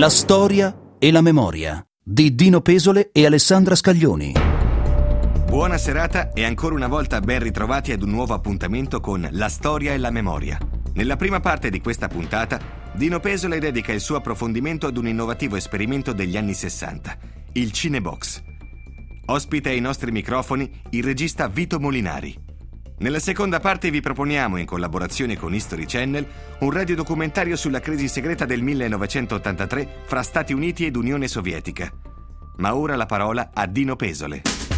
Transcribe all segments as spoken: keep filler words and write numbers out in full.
La storia e la memoria di Dino Pesole e Alessandra Scaglioni. Buona serata e ancora una volta ben ritrovati ad un nuovo appuntamento con La storia e la memoria. Nella prima parte di questa puntata, Dino Pesole dedica il suo approfondimento ad un innovativo esperimento degli anni sessanta, il Cinebox. Ospita ai nostri microfoni il regista Vito Molinari. Nella seconda parte vi proponiamo, in collaborazione con History Channel, un radiodocumentario sulla crisi segreta del millenovecentottantatré fra Stati Uniti ed Unione Sovietica. Ma ora la parola a Dino Pesole.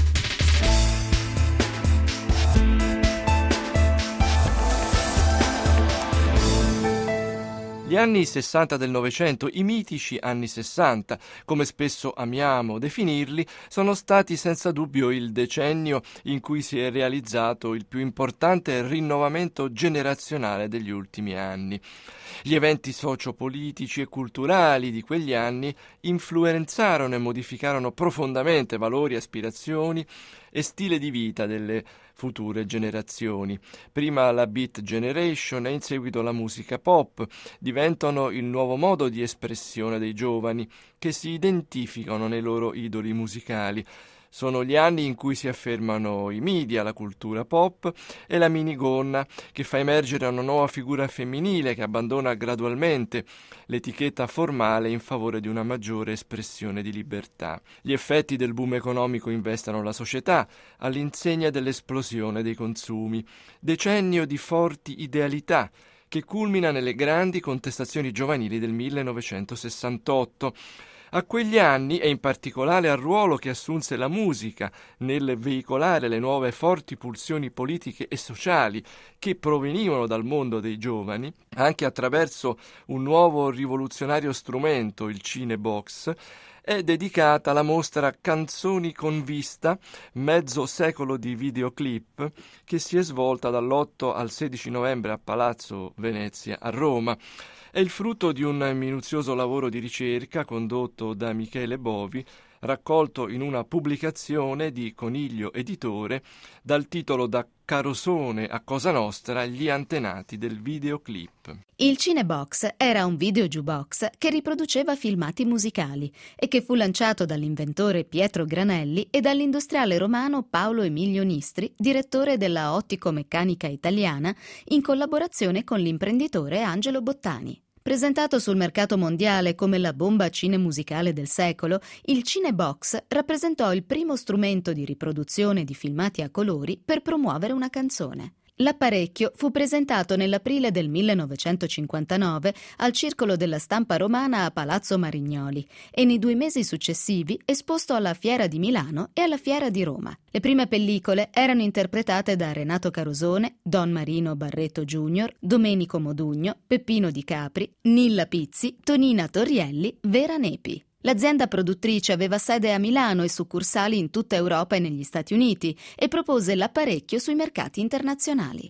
Gli anni sessanta del Novecento, i mitici anni sessanta, come spesso amiamo definirli, sono stati senza dubbio il decennio in cui si è realizzato il più importante rinnovamento generazionale degli ultimi anni. Gli eventi sociopolitici e culturali di quegli anni influenzarono e modificarono profondamente valori, aspirazioni e stile di vita delle future generazioni. Prima la Beat Generation e in seguito la musica pop diventano il nuovo modo di espressione dei giovani che si identificano nei loro idoli musicali. Sono gli anni in cui si affermano i media, la cultura pop e la minigonna, che fa emergere una nuova figura femminile che abbandona gradualmente l'etichetta formale in favore di una maggiore espressione di libertà. Gli effetti del boom economico investono la società all'insegna dell'esplosione dei consumi. Decennio di forti idealità che culmina nelle grandi contestazioni giovanili del millenovecentosessantotto. A quegli anni, e in particolare al ruolo che assunse la musica nel veicolare le nuove forti pulsioni politiche e sociali che provenivano dal mondo dei giovani, anche attraverso un nuovo rivoluzionario strumento, il Cinebox, è dedicata la mostra Canzoni con vista, mezzo secolo di videoclip, che si è svolta dall'otto al sedici novembre a Palazzo Venezia a Roma. È il frutto di un minuzioso lavoro di ricerca condotto da Michele Bovi, raccolto in una pubblicazione di Coniglio Editore dal titolo Da Carosone a Cosa Nostra, gli antenati del videoclip. Il Cinebox era un video jukebox che riproduceva filmati musicali e che fu lanciato dall'inventore Pietro Granelli e dall'industriale romano Paolo Emilio Nistri, direttore della Ottico-Meccanica Italiana, in collaborazione con l'imprenditore Angelo Bottani. Presentato sul mercato mondiale come la bomba cinemusicale del secolo, il Cinebox rappresentò il primo strumento di riproduzione di filmati a colori per promuovere una canzone. L'apparecchio fu presentato nell'aprile del millenovecentocinquantanove al Circolo della Stampa Romana a Palazzo Marignoli e nei due mesi successivi esposto alla Fiera di Milano e alla Fiera di Roma. Le prime pellicole erano interpretate da Renato Carosone, Don Marino Barreto Junior, Domenico Modugno, Peppino Di Capri, Nilla Pizzi, Tonina Torrielli, Vera Nepi. L'azienda produttrice aveva sede a Milano e succursali in tutta Europa e negli Stati Uniti e propose l'apparecchio sui mercati internazionali.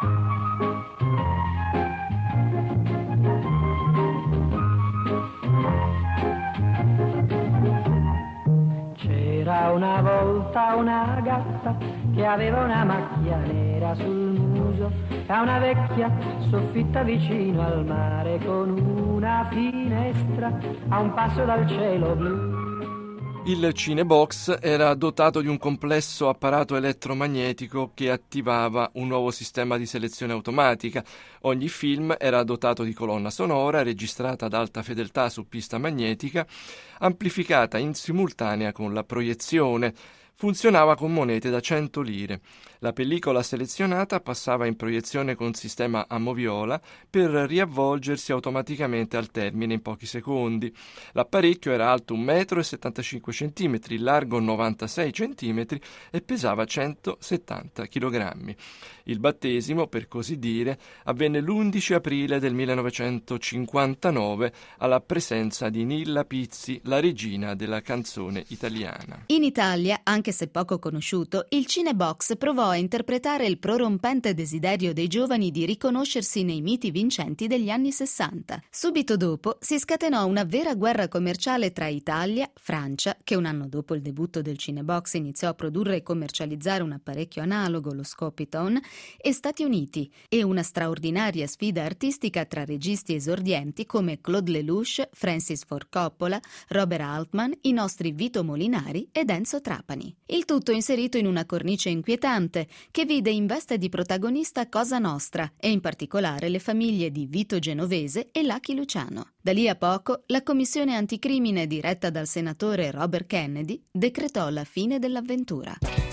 C'era una volta una gatta che aveva una macchia nera sul muso e una vecchia soffitta vicino al mare con una finestra a un passo dal cielo blu. Il Cinebox era dotato di un complesso apparato elettromagnetico che attivava un nuovo sistema di selezione automatica. Ogni film era dotato di colonna sonora registrata ad alta fedeltà su pista magnetica, amplificata in simultanea con la proiezione. Funzionava con monete da cento lire. La pellicola selezionata passava in proiezione con sistema a moviola per riavvolgersi automaticamente al termine in pochi secondi. L'apparecchio era alto un metro e settantacinque centimetri, largo novantasei centimetri e pesava centosettanta chilogrammi. Il battesimo, per così dire, avvenne l'undici aprile del millenovecentocinquantanove alla presenza di Nilla Pizzi, la regina della canzone italiana. In Italia, anche Anche se poco conosciuto, il Cinebox provò a interpretare il prorompente desiderio dei giovani di riconoscersi nei miti vincenti degli anni sessanta. Subito dopo si scatenò una vera guerra commerciale tra Italia, Francia, che un anno dopo il debutto del Cinebox iniziò a produrre e commercializzare un apparecchio analogo, lo Scopitone, e Stati Uniti, e una straordinaria sfida artistica tra registi esordienti come Claude Lelouch, Francis Ford Coppola, Robert Altman, i nostri Vito Molinari ed Enzo Trapani. Il tutto inserito in una cornice inquietante che vide in veste di protagonista Cosa Nostra e in particolare le famiglie di Vito Genovese e Lucky Luciano. Da lì a poco la commissione anticrimine diretta dal senatore Robert Kennedy decretò la fine dell'avventura.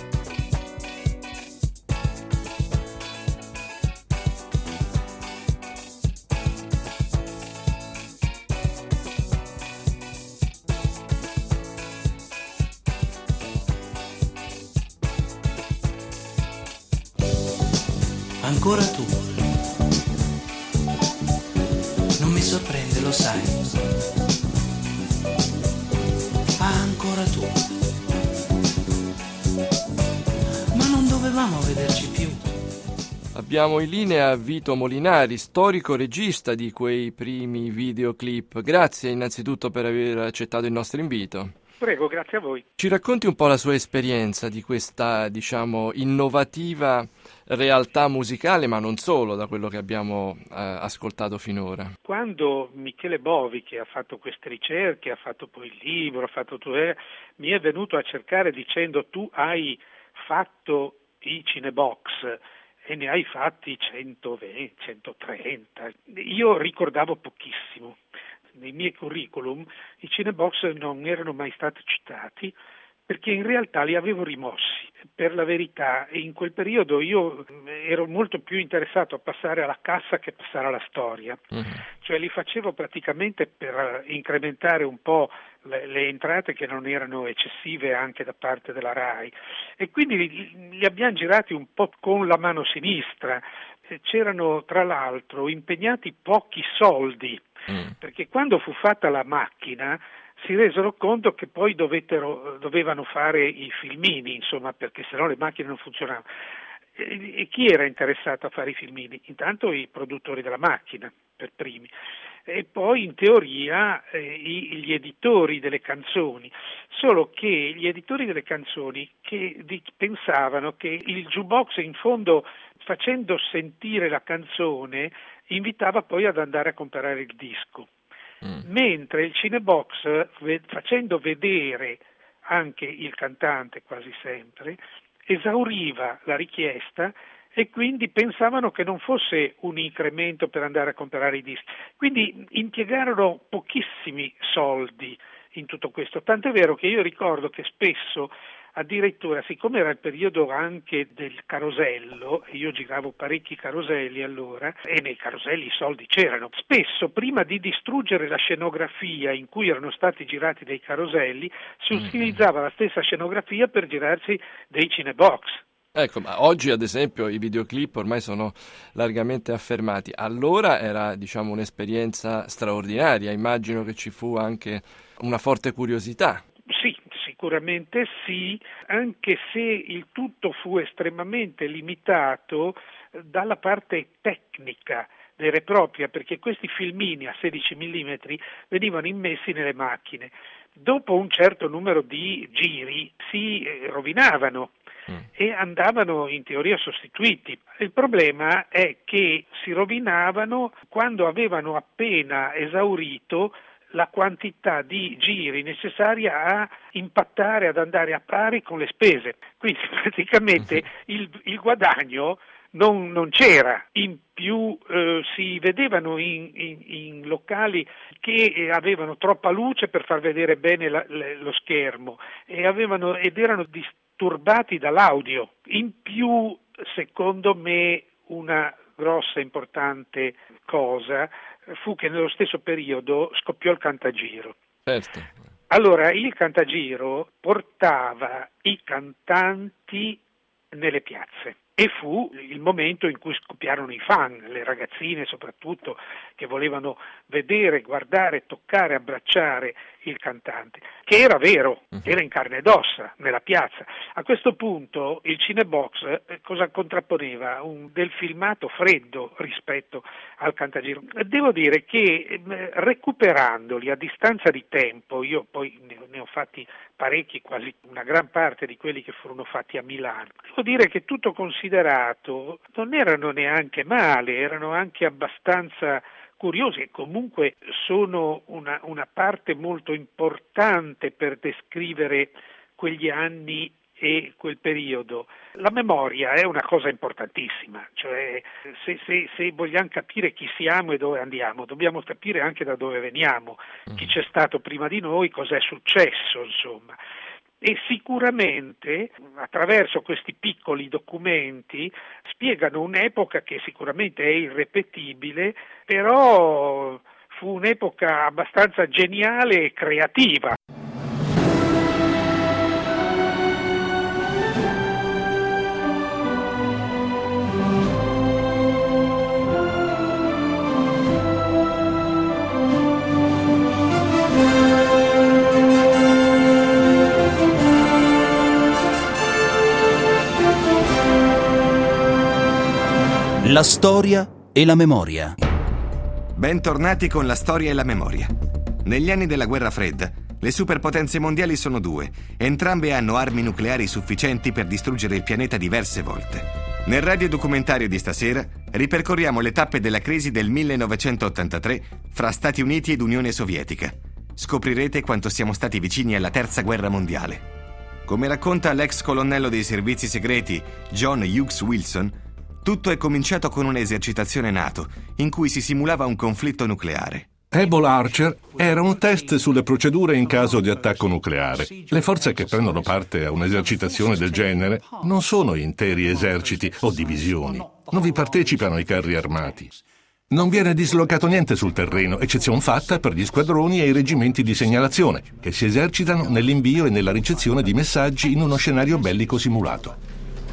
Ancora tu. Non mi sorprende, lo sai. Ancora tu. Ma non dovevamo vederci più. Abbiamo in linea Vito Molinari, storico regista di quei primi videoclip. Grazie innanzitutto per aver accettato il nostro invito. Prego, grazie a voi. Ci racconti un po' la sua esperienza di questa, diciamo, innovativa realtà musicale, ma non solo, da quello che abbiamo eh, ascoltato finora. Quando Michele Bovi, che ha fatto queste ricerche, ha fatto poi il libro, ha fatto tu, eh, mi è venuto a cercare dicendo: tu hai fatto i Cinebox e ne hai fatti centoventi, centotrenta. Io ricordavo pochissimo. Nei miei curriculum i Cinebox non erano mai stati citati perché in realtà li avevo rimossi. Per la verità, in quel periodo io ero molto più interessato a passare alla cassa che a passare alla storia. Mm-hmm. Cioè li facevo praticamente per incrementare un po' le, le entrate che non erano eccessive anche da parte della RAI, e quindi li, li abbiamo girati un po' con la mano sinistra. C'erano tra l'altro impegnati pochi soldi, mm. perché quando fu fatta la macchina si resero conto che poi dovettero, dovevano fare i filmini, insomma, perché sennò le macchine non funzionavano. E, e chi era interessato a fare i filmini? Intanto i produttori della macchina, per primi, e poi in teoria eh, i, gli editori delle canzoni, solo che gli editori delle canzoni che di, pensavano che il jukebox in fondo, facendo sentire la canzone, invitava poi ad andare a comprare il disco. Mm. Mentre il Cinebox, facendo vedere anche il cantante quasi sempre, esauriva la richiesta e quindi pensavano che non fosse un incremento per andare a comprare i dischi. Quindi impiegarono pochissimi soldi in tutto questo, tant'è vero che io ricordo che spesso, addirittura, siccome era il periodo anche del carosello, e io giravo parecchi caroselli allora, e nei caroselli i soldi c'erano, spesso prima di distruggere la scenografia in cui erano stati girati dei caroselli, si utilizzava la stessa scenografia per girarsi dei Cinebox. Ecco, ma oggi ad esempio i videoclip ormai sono largamente affermati. Allora era, diciamo, un'esperienza straordinaria, immagino che ci fu anche una forte curiosità. Sì, sicuramente sì, anche se il tutto fu estremamente limitato dalla parte tecnica vera e propria, perché questi filmini a sedici millimetri venivano immessi nelle macchine. Dopo un certo numero di giri si rovinavano mm. e andavano in teoria sostituiti. Il problema è che si rovinavano quando avevano appena esaurito la quantità di giri necessaria a impattare, ad andare a pari con le spese. Quindi praticamente il, il guadagno non, non c'era. In più eh, si vedevano in, in, in locali che avevano troppa luce per far vedere bene la, le, lo schermo e avevano, ed erano disturbati dall'audio. In più, secondo me, una grossa importante cosa fu che nello stesso periodo scoppiò il Cantagiro. Certo. Allora, il Cantagiro portava i cantanti nelle piazze e fu il momento in cui scoppiarono i fan, le ragazzine soprattutto, che volevano vedere, guardare, toccare, abbracciare il cantante, che era vero, era in carne ed ossa nella piazza. A questo punto il Cinebox eh, cosa contrapponeva? Un, del filmato freddo rispetto al Cantagiro. Devo dire che eh, recuperandoli a distanza di tempo, io poi ne, ne ho fatti parecchi, quasi una gran parte di quelli che furono fatti a Milano, devo dire che tutto considerato non erano neanche male, erano anche abbastanza curiosi e comunque sono una, una parte molto importante per descrivere quegli anni e quel periodo. La memoria è una cosa importantissima, cioè se, se, se vogliamo capire chi siamo e dove andiamo, dobbiamo capire anche da dove veniamo, chi c'è stato prima di noi, cos'è successo, insomma. E sicuramente attraverso questi piccoli documenti spiegano un'epoca che sicuramente è irripetibile, però fu un'epoca abbastanza geniale e creativa. La storia e la memoria. Bentornati con la storia e la memoria. Negli anni della guerra fredda, le superpotenze mondiali sono due. Entrambe hanno armi nucleari sufficienti per distruggere il pianeta diverse volte. Nel radiodocumentario di stasera ripercorriamo le tappe della crisi del millenovecentottantatré fra Stati Uniti ed Unione Sovietica. Scoprirete quanto siamo stati vicini alla terza guerra mondiale. Come racconta l'ex colonnello dei servizi segreti John Hughes Wilson, tutto è cominciato con un'esercitazione NATO in cui si simulava un conflitto nucleare. Able Archer era un test sulle procedure in caso di attacco nucleare. Le forze che prendono parte a un'esercitazione del genere non sono interi eserciti o divisioni. Non vi partecipano i carri armati. Non viene dislocato niente sul terreno, eccezion fatta per gli squadroni e i reggimenti di segnalazione, che si esercitano nell'invio e nella ricezione di messaggi in uno scenario bellico simulato.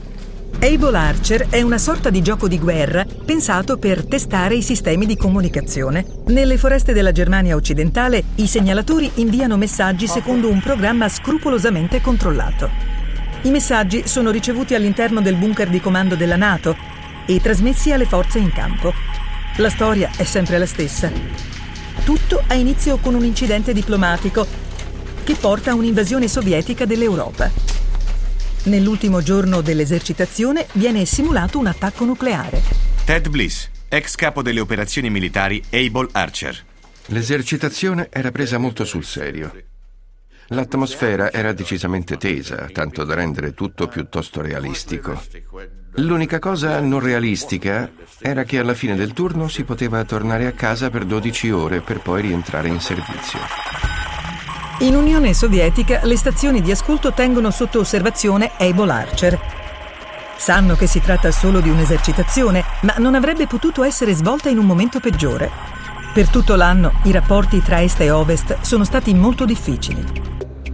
Able Archer è una sorta di gioco di guerra pensato per testare i sistemi di comunicazione. Nelle foreste della Germania occidentale, i segnalatori inviano messaggi secondo un programma scrupolosamente controllato. I messaggi sono ricevuti all'interno del bunker di comando della NATO e trasmessi alle forze in campo. La storia è sempre la stessa. Tutto ha inizio con un incidente diplomatico che porta a un'invasione sovietica dell'Europa. Nell'ultimo giorno dell'esercitazione viene simulato un attacco nucleare. Ted Bliss, ex capo delle operazioni militari Able Archer. L'esercitazione era presa molto sul serio. L'atmosfera era decisamente tesa, tanto da rendere tutto piuttosto realistico. L'unica cosa non realistica era che alla fine del turno si poteva tornare a casa per dodici ore per poi rientrare in servizio. In Unione Sovietica le stazioni di ascolto tengono sotto osservazione Able Archer. Sanno che si tratta solo di un'esercitazione, ma non avrebbe potuto essere svolta in un momento peggiore. Per tutto l'anno i rapporti tra Est e Ovest sono stati molto difficili.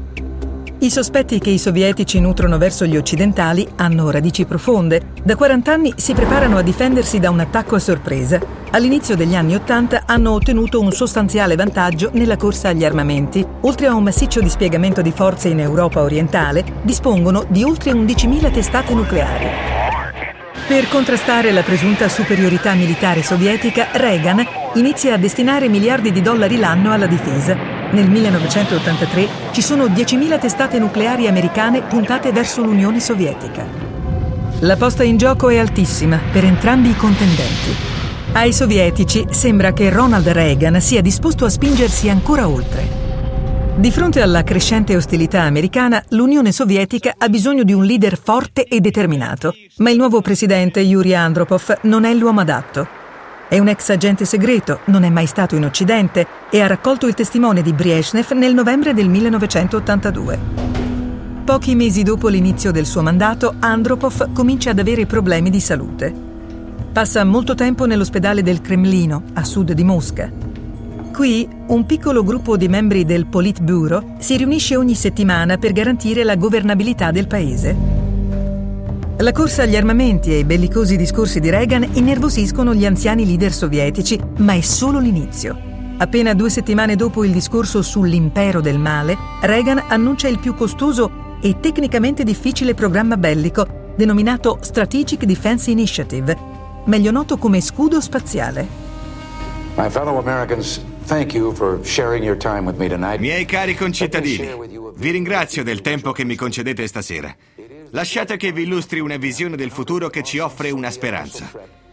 I sospetti che i sovietici nutrono verso gli occidentali hanno radici profonde. Da quaranta anni si preparano a difendersi da un attacco a sorpresa. All'inizio degli anni Ottanta hanno ottenuto un sostanziale vantaggio nella corsa agli armamenti. Oltre a un massiccio dispiegamento di forze in Europa orientale, dispongono di oltre undicimila testate nucleari. Per contrastare la presunta superiorità militare sovietica, Reagan inizia a destinare miliardi di dollari l'anno alla difesa. Nel millenovecentottantatré ci sono diecimila testate nucleari americane puntate verso l'Unione Sovietica. La posta in gioco è altissima per entrambi i contendenti. Ai sovietici sembra che Ronald Reagan sia disposto a spingersi ancora oltre. Di fronte alla crescente ostilità americana, l'Unione Sovietica ha bisogno di un leader forte e determinato. Ma il nuovo presidente, Yuri Andropov, non è l'uomo adatto. È un ex agente segreto, non è mai stato in Occidente e ha raccolto il testimone di Brezhnev nel novembre del millenovecentottantadue. Pochi mesi dopo l'inizio del suo mandato, Andropov comincia ad avere problemi di salute. Passa molto tempo nell'ospedale del Cremlino, a sud di Mosca. Qui, un piccolo gruppo di membri del Politburo si riunisce ogni settimana per garantire la governabilità del paese. La corsa agli armamenti e i bellicosi discorsi di Reagan innervosiscono gli anziani leader sovietici, ma è solo l'inizio. Appena due settimane dopo il discorso sull'impero del male, Reagan annuncia il più costoso e tecnicamente difficile programma bellico, denominato Strategic Defense Initiative, meglio noto come scudo spaziale. My fellow Americans, thank you for sharing your time with me tonight. Miei cari concittadini, vi ringrazio del tempo che mi concedete stasera. Lasciate che vi illustri una visione del futuro che ci offre una speranza.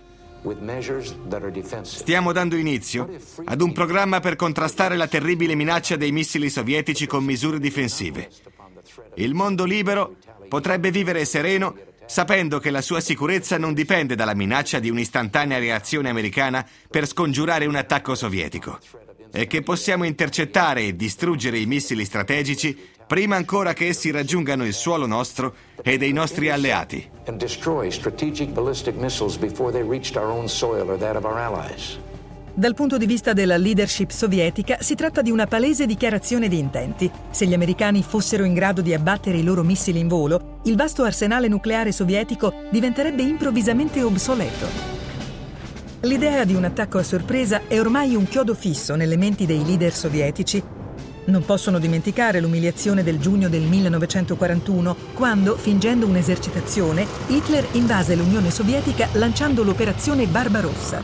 Stiamo dando inizio ad un programma per contrastare la terribile minaccia dei missili sovietici con misure difensive. Il mondo libero potrebbe vivere sereno sapendo che la sua sicurezza non dipende dalla minaccia di un'istantanea reazione americana per scongiurare un attacco sovietico e che possiamo intercettare e distruggere i missili strategici prima ancora che essi raggiungano il suolo nostro e dei nostri alleati. And destroy strategic ballistic missiles before they reached our own soil or that of our allies. Dal punto di vista della leadership sovietica si tratta di una palese dichiarazione di intenti. Se gli americani fossero in grado di abbattere i loro missili in volo, il vasto arsenale nucleare sovietico diventerebbe improvvisamente obsoleto. L'idea di un attacco a sorpresa è ormai un chiodo fisso nelle menti dei leader sovietici. Non possono dimenticare l'umiliazione del giugno del millenovecentoquarantuno, quando, fingendo un'esercitazione, Hitler invase l'Unione Sovietica lanciando l'operazione Barbarossa.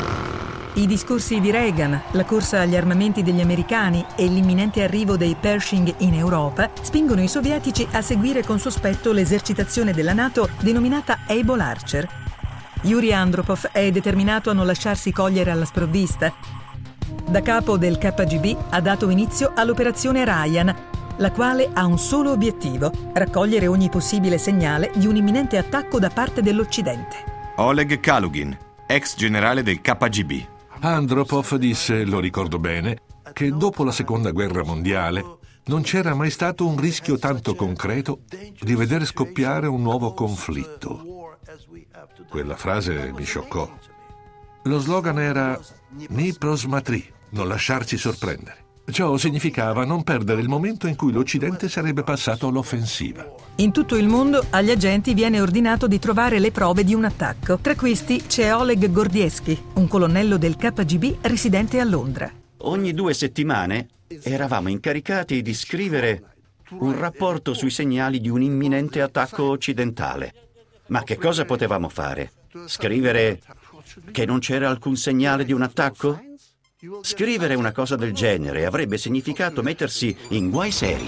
I discorsi di Reagan, la corsa agli armamenti degli americani e l'imminente arrivo dei Pershing in Europa spingono i sovietici a seguire con sospetto l'esercitazione della NATO denominata Able Archer. Yuri Andropov è determinato a non lasciarsi cogliere alla sprovvista. Da capo del K G B ha dato inizio all'operazione Ryan, la quale ha un solo obiettivo: raccogliere ogni possibile segnale di un imminente attacco da parte dell'Occidente. Oleg Kalugin, ex generale del K G B. Andropov disse, lo ricordo bene, che dopo la Seconda Guerra Mondiale non c'era mai stato un rischio tanto concreto di vedere scoppiare un nuovo conflitto. Quella frase mi scioccò. Lo slogan era Ni prosmatri, non lasciarci sorprendere. Ciò significava non perdere il momento in cui l'Occidente sarebbe passato all'offensiva. In tutto il mondo agli agenti viene ordinato di trovare le prove di un attacco. Tra questi c'è Oleg Gordievsky, un colonnello del K G B residente a Londra. Ogni due settimane eravamo incaricati di scrivere un rapporto sui segnali di un imminente attacco occidentale. Ma che cosa potevamo fare? Scrivere che non c'era alcun segnale di un attacco? Scrivere una cosa del genere avrebbe significato mettersi in guai seri.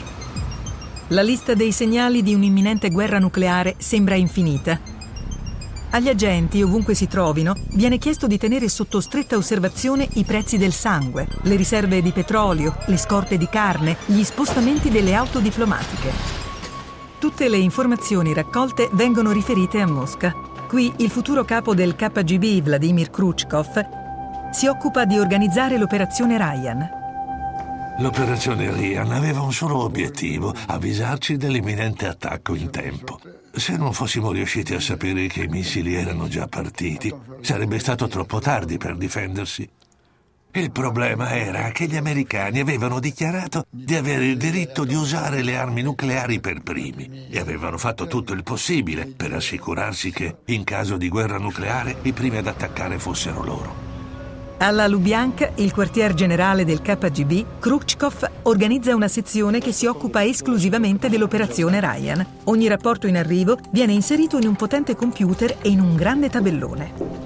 La lista dei segnali di un'imminente guerra nucleare sembra infinita. Agli agenti, ovunque si trovino, viene chiesto di tenere sotto stretta osservazione i prezzi del sangue, le riserve di petrolio, le scorte di carne, gli spostamenti delle auto diplomatiche. Tutte le informazioni raccolte vengono riferite a Mosca. Qui il futuro capo del K G B, Vladimir Khrushchev, si occupa di organizzare l'operazione Ryan. L'operazione Ryan aveva un solo obiettivo: avvisarci dell'imminente attacco in tempo. Se non fossimo riusciti a sapere che i missili erano già partiti, sarebbe stato troppo tardi per difendersi. Il problema era che gli americani avevano dichiarato di avere il diritto di usare le armi nucleari per primi e avevano fatto tutto il possibile per assicurarsi che, in caso di guerra nucleare, i primi ad attaccare fossero loro. Alla Lubyanka, il quartier generale del K G B, Khrushchev organizza una sezione che si occupa esclusivamente dell'operazione Ryan. Ogni rapporto in arrivo viene inserito in un potente computer e in un grande tabellone.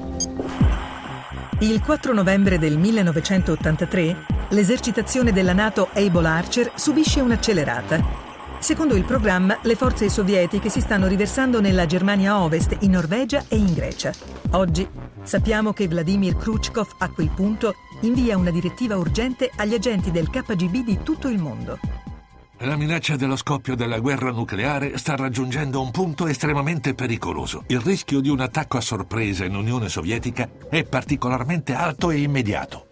Il quattro novembre del millenovecentottantatré, l'esercitazione della NATO Able Archer subisce un'accelerata. Secondo il programma, le forze sovietiche si stanno riversando nella Germania Ovest, in Norvegia e in Grecia. Oggi sappiamo che Vladimir Khrushchev a quel punto invia una direttiva urgente agli agenti del K G B di tutto il mondo. La minaccia dello scoppio della guerra nucleare sta raggiungendo un punto estremamente pericoloso. Il rischio di un attacco a sorpresa in Unione Sovietica è particolarmente alto e immediato.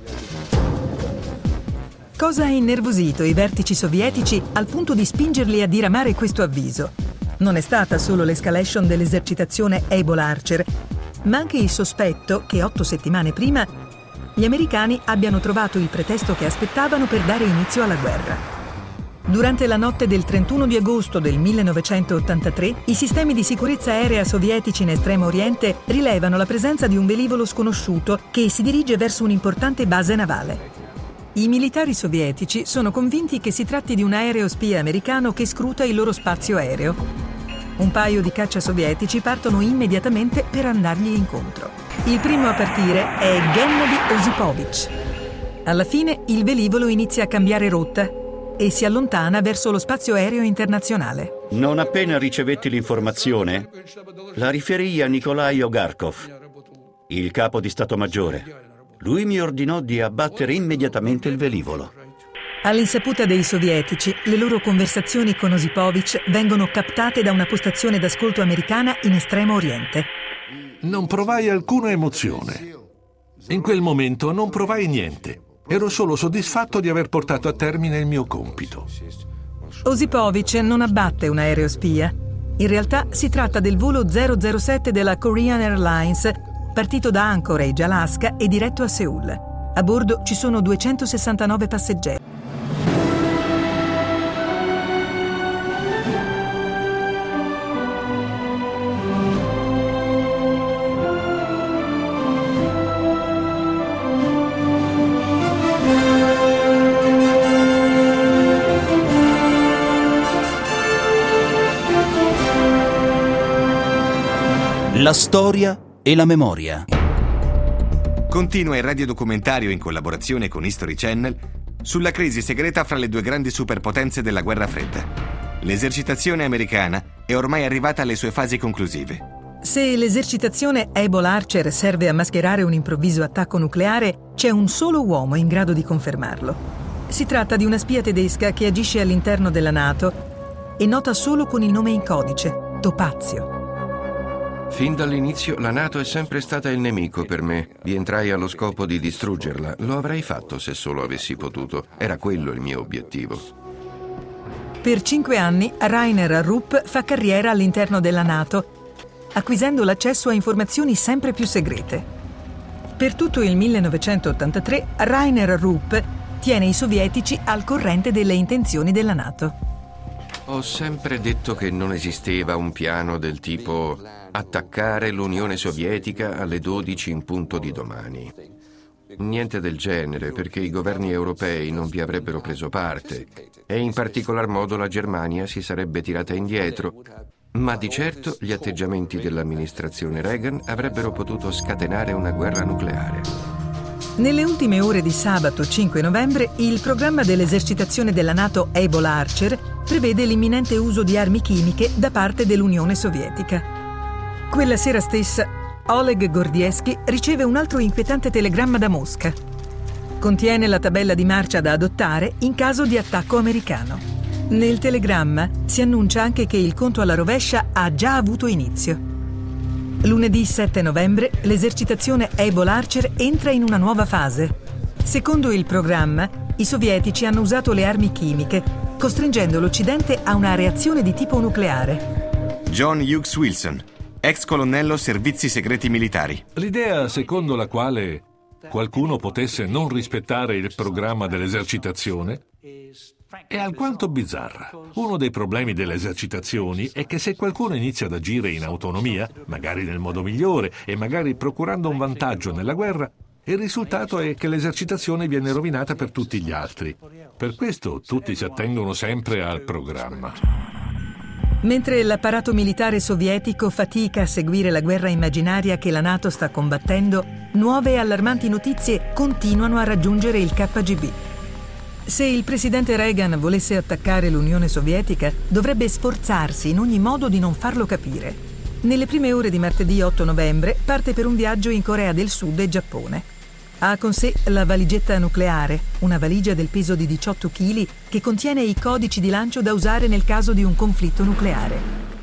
Cosa ha innervosito i vertici sovietici al punto di spingerli a diramare questo avviso? Non è stata solo l'escalation dell'esercitazione Able Archer, ma anche il sospetto che otto settimane prima gli americani abbiano trovato il pretesto che aspettavano per dare inizio alla guerra. Durante la notte del trentuno di agosto del millenovecentottantatré, i sistemi di sicurezza aerea sovietici in Estremo Oriente rilevano la presenza di un velivolo sconosciuto che si dirige verso un'importante base navale. I militari sovietici sono convinti che si tratti di un aereo spia americano che scruta il loro spazio aereo. Un paio di caccia sovietici partono immediatamente per andargli incontro. Il primo a partire è Gennady Osipovich. Alla fine il velivolo inizia a cambiare rotta e si allontana verso lo spazio aereo internazionale. Non appena ricevetti l'informazione, la riferii a Nikolai Ogarkov, il capo di Stato Maggiore. Lui mi ordinò di abbattere immediatamente il velivolo. All'insaputa dei sovietici, le loro conversazioni con Osipovich vengono captate da una postazione d'ascolto americana in Estremo Oriente. Non provai alcuna emozione. In quel momento non provai niente. Ero solo soddisfatto di aver portato a termine il mio compito. Osipovich non abbatte un aereo spia. In realtà si tratta del volo zero zero sette della Korean Airlines, partito da Anchorage, Alaska e diretto a Seul. A bordo ci sono duecentosessantanove passeggeri. La storia e la memoria. Continua il radiodocumentario in collaborazione con History Channel sulla crisi segreta fra le due grandi superpotenze della guerra fredda. L'esercitazione americana è ormai arrivata alle sue fasi conclusive. Se l'esercitazione Able Archer serve a mascherare un improvviso attacco nucleare, c'è un solo uomo in grado di confermarlo. Si tratta di una spia tedesca che agisce all'interno della NATO e nota solo con il nome in codice, Topazio. Fin dall'inizio la NATO è sempre stata il nemico per me. Vi entrai allo scopo di distruggerla. Lo avrei fatto se solo avessi potuto. Era quello il mio obiettivo. Per cinque anni Rainer Rupp fa carriera all'interno della NATO, acquisendo l'accesso a informazioni sempre più segrete. Per tutto il millenovecentottantatré Rainer Rupp tiene i sovietici al corrente delle intenzioni della NATO. Ho sempre detto che non esisteva un piano del tipo attaccare l'Unione Sovietica alle dodici in punto di domani. Niente del genere, perché i governi europei non vi avrebbero preso parte e in particolar modo la Germania si sarebbe tirata indietro, ma di certo gli atteggiamenti dell'amministrazione Reagan avrebbero potuto scatenare una guerra nucleare. Nelle ultime ore di sabato cinque novembre, il programma dell'esercitazione della NATO Able Archer prevede l'imminente uso di armi chimiche da parte dell'Unione Sovietica. Quella sera stessa, Oleg Gordievsky riceve un altro inquietante telegramma da Mosca. Contiene la tabella di marcia da adottare in caso di attacco americano. Nel telegramma si annuncia anche che il conto alla rovescia ha già avuto inizio. Lunedì sette novembre l'esercitazione Able Archer entra in una nuova fase. Secondo il programma, i sovietici hanno usato le armi chimiche, costringendo l'Occidente a una reazione di tipo nucleare. John Hughes Wilson, ex colonnello servizi segreti militari. L'idea secondo la quale qualcuno potesse non rispettare il programma dell'esercitazione è alquanto bizzarra. Uno dei problemi delle esercitazioni è che se qualcuno inizia ad agire in autonomia, magari nel modo migliore e magari procurando un vantaggio nella guerra, il risultato è che l'esercitazione viene rovinata per tutti gli altri. Per questo tutti si attengono sempre al programma. Mentre l'apparato militare sovietico fatica a seguire la guerra immaginaria che la NATO sta combattendo, nuove e allarmanti notizie continuano a raggiungere il K G B. Se il presidente Reagan volesse attaccare l'Unione Sovietica, dovrebbe sforzarsi in ogni modo di non farlo capire. Nelle prime ore di martedì otto novembre parte per un viaggio in Corea del Sud e Giappone. Ha con sé la valigetta nucleare, una valigia del peso di diciotto chili che contiene i codici di lancio da usare nel caso di un conflitto nucleare.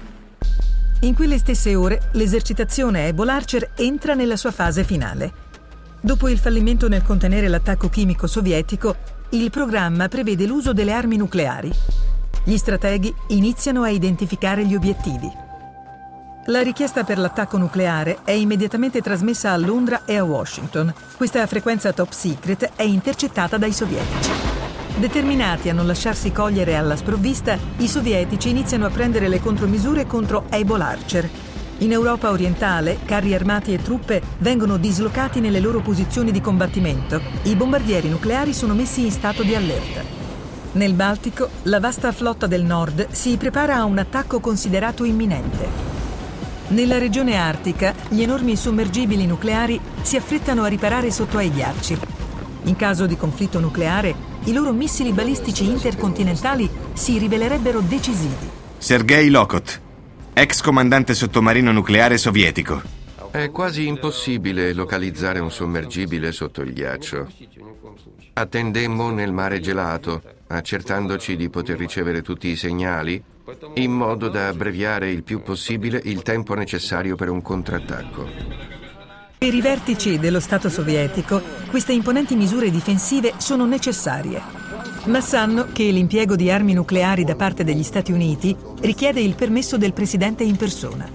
In quelle stesse ore, l'esercitazione Able Archer entra nella sua fase finale. Dopo il fallimento nel contenere l'attacco chimico sovietico, il programma prevede l'uso delle armi nucleari. Gli strateghi iniziano a identificare gli obiettivi. La richiesta per l'attacco nucleare è immediatamente trasmessa a Londra e a Washington. Questa frequenza top secret è intercettata dai sovietici. Determinati a non lasciarsi cogliere alla sprovvista, i sovietici iniziano a prendere le contromisure contro Able Archer. In Europa orientale, carri armati e truppe vengono dislocati nelle loro posizioni di combattimento. I bombardieri nucleari sono messi in stato di allerta. Nel Baltico, la vasta flotta del nord si prepara a un attacco considerato imminente. Nella regione artica, gli enormi sommergibili nucleari si affrettano a riparare sotto ai ghiacci. In caso di conflitto nucleare, i loro missili balistici intercontinentali si rivelerebbero decisivi. Sergei Lokot, ex comandante sottomarino nucleare sovietico. È quasi impossibile localizzare un sommergibile sotto il ghiaccio. Attendemmo nel mare gelato, accertandoci di poter ricevere tutti i segnali, in modo da abbreviare il più possibile il tempo necessario per un contrattacco. Per i vertici dello Stato sovietico, queste imponenti misure difensive sono necessarie. Ma sanno che l'impiego di armi nucleari da parte degli Stati Uniti richiede il permesso del presidente in persona.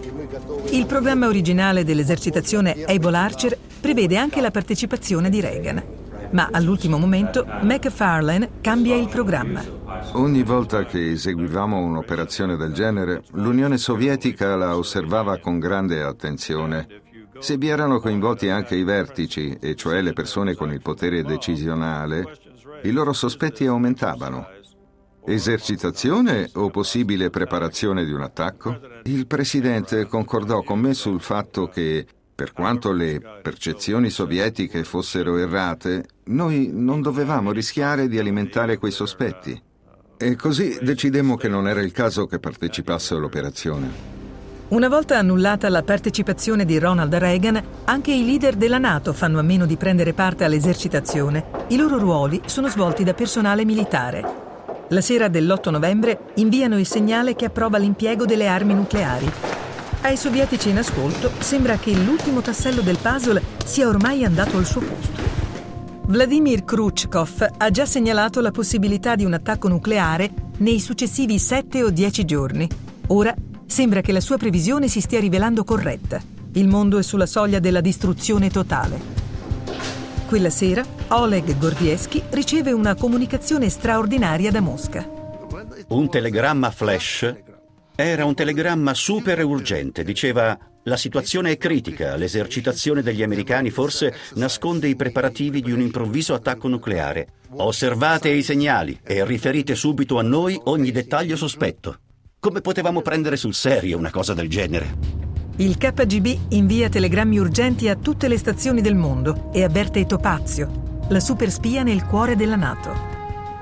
Il programma originale dell'esercitazione Able Archer prevede anche la partecipazione di Reagan. Ma all'ultimo momento McFarlane cambia il programma. Ogni volta che eseguivamo un'operazione del genere, l'Unione Sovietica la osservava con grande attenzione. Se vi erano coinvolti anche i vertici, e cioè le persone con il potere decisionale, i loro sospetti aumentavano. Esercitazione o possibile preparazione di un attacco? Il presidente concordò con me sul fatto che, per quanto le percezioni sovietiche fossero errate, noi non dovevamo rischiare di alimentare quei sospetti. E così decidemmo che non era il caso che partecipasse all'operazione. Una volta annullata la partecipazione di Ronald Reagan, anche i leader della NATO fanno a meno di prendere parte all'esercitazione. I loro ruoli sono svolti da personale militare. La sera dell'otto novembre inviano il segnale che approva l'impiego delle armi nucleari. Ai sovietici in ascolto sembra che l'ultimo tassello del puzzle sia ormai andato al suo posto. Vladimir Khrushchev ha già segnalato la possibilità di un attacco nucleare nei successivi sette o dieci giorni. Ora sembra che la sua previsione si stia rivelando corretta. Il mondo è sulla soglia della distruzione totale. Quella sera, Oleg Gordievsky riceve una comunicazione straordinaria da Mosca. Un telegramma flash era un telegramma super urgente. Diceva: la situazione è critica, l'esercitazione degli americani forse nasconde i preparativi di un improvviso attacco nucleare. Osservate i segnali e riferite subito a noi ogni dettaglio sospetto. Come potevamo prendere sul serio una cosa del genere? Il K G B invia telegrammi urgenti a tutte le stazioni del mondo e avverte Topazio, la super spia nel cuore della NATO.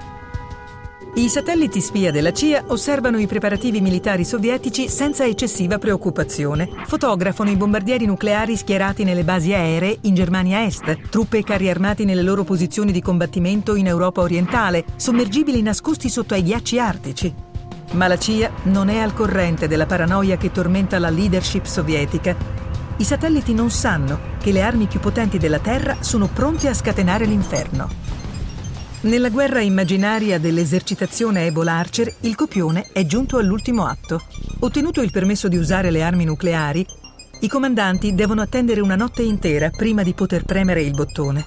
I satelliti spia della C I A osservano i preparativi militari sovietici senza eccessiva preoccupazione. Fotografano i bombardieri nucleari schierati nelle basi aeree in Germania Est, truppe e carri armati nelle loro posizioni di combattimento in Europa orientale, sommergibili nascosti sotto ai ghiacci artici. Ma la C I A non è al corrente della paranoia che tormenta la leadership sovietica. I satelliti non sanno che le armi più potenti della Terra sono pronte a scatenare l'inferno. Nella guerra immaginaria dell'esercitazione Able Archer, il copione è giunto all'ultimo atto. Ottenuto il permesso di usare le armi nucleari, i comandanti devono attendere una notte intera prima di poter premere il bottone.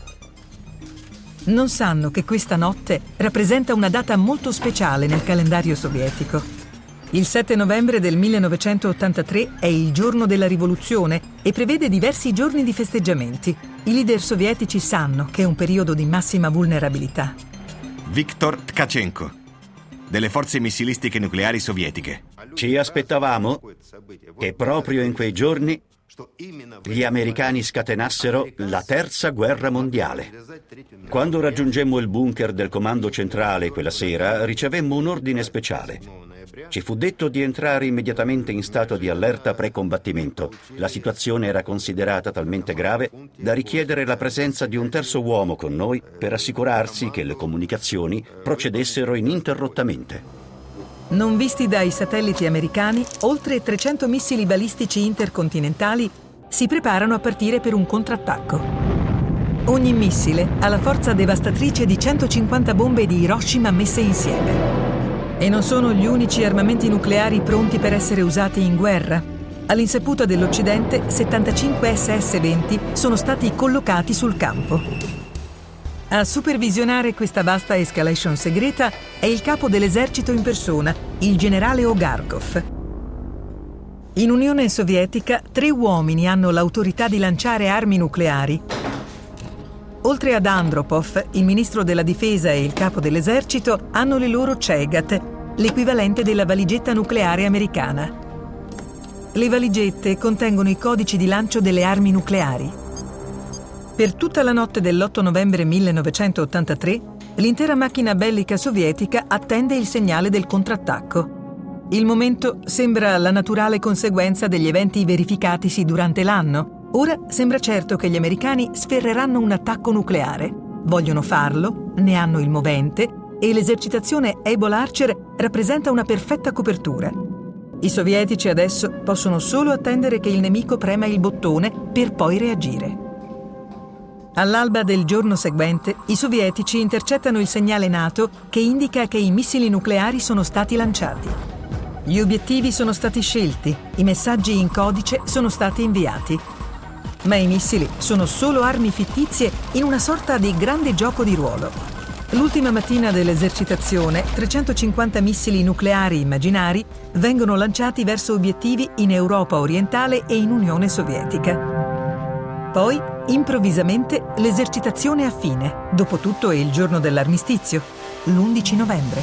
Non sanno che questa notte rappresenta una data molto speciale nel calendario sovietico. Il sette novembre del millenovecentottantatré è il giorno della rivoluzione e prevede diversi giorni di festeggiamenti. I leader sovietici sanno che è un periodo di massima vulnerabilità. Viktor Tkachenko, delle forze missilistiche nucleari sovietiche. Ci aspettavamo che proprio in quei giorni gli americani scatenassero la terza guerra mondiale. Quando raggiungemmo il bunker del comando centrale quella sera, ricevemmo un ordine speciale. Ci fu detto di entrare immediatamente in stato di allerta pre-combattimento. La situazione era considerata talmente grave da richiedere la presenza di un terzo uomo con noi per assicurarsi che le comunicazioni procedessero ininterrottamente. Non visti dai satelliti americani, oltre trecento missili balistici intercontinentali si preparano a partire per un contrattacco. Ogni missile ha la forza devastatrice di centocinquanta bombe di Hiroshima messe insieme. E non sono gli unici armamenti nucleari pronti per essere usati in guerra. All'insaputa dell'Occidente, settantacinque S S venti sono stati collocati sul campo. A supervisionare questa vasta escalation segreta è il capo dell'esercito in persona, il generale Ogarkov. In Unione Sovietica, tre uomini hanno l'autorità di lanciare armi nucleari. Oltre ad Andropov, il ministro della difesa e il capo dell'esercito hanno le loro Chegat, l'equivalente della valigetta nucleare americana. Le valigette contengono i codici di lancio delle armi nucleari. Per tutta la notte dell'otto novembre millenovecentottantatré, l'intera macchina bellica sovietica attende il segnale del contrattacco. Il momento sembra la naturale conseguenza degli eventi verificatisi durante l'anno. Ora sembra certo che gli americani sferreranno un attacco nucleare. Vogliono farlo, ne hanno il movente e l'esercitazione Able Archer rappresenta una perfetta copertura. I sovietici adesso possono solo attendere che il nemico prema il bottone per poi reagire. All'alba del giorno seguente, i sovietici intercettano il segnale NATO che indica che i missili nucleari sono stati lanciati. Gli obiettivi sono stati scelti, i messaggi in codice sono stati inviati. Ma i missili sono solo armi fittizie in una sorta di grande gioco di ruolo. L'ultima mattina dell'esercitazione, trecentocinquanta missili nucleari immaginari vengono lanciati verso obiettivi in Europa orientale e in Unione Sovietica. Poi, improvvisamente, l'esercitazione ha fine. Dopotutto è il giorno dell'armistizio, l'undici novembre.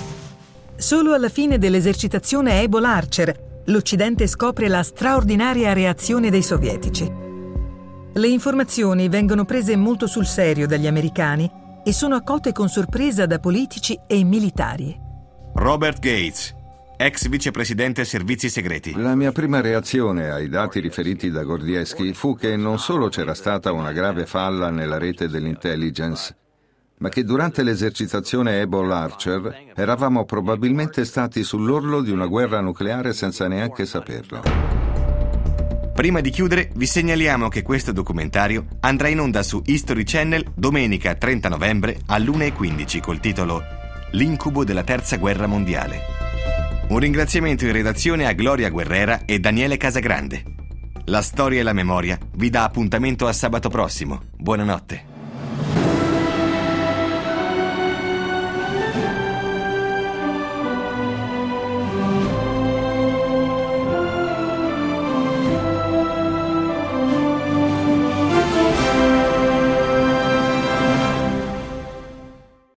Solo alla fine dell'esercitazione Able Archer, l'Occidente scopre la straordinaria reazione dei sovietici. Le informazioni vengono prese molto sul serio dagli americani e sono accolte con sorpresa da politici e militari. Robert Gates, ex vicepresidente servizi segreti. La mia prima reazione ai dati riferiti da Gordievsky fu che non solo c'era stata una grave falla nella rete dell'intelligence, ma che durante l'esercitazione Able Archer eravamo probabilmente stati sull'orlo di una guerra nucleare senza neanche saperlo. Prima di chiudere, vi segnaliamo che questo documentario andrà in onda su History Channel domenica trenta novembre all'una e quindici col titolo L'incubo della terza guerra mondiale. Un ringraziamento in redazione a Gloria Guerrera e Daniele Casagrande. La storia e la memoria vi dà appuntamento a sabato prossimo. Buonanotte.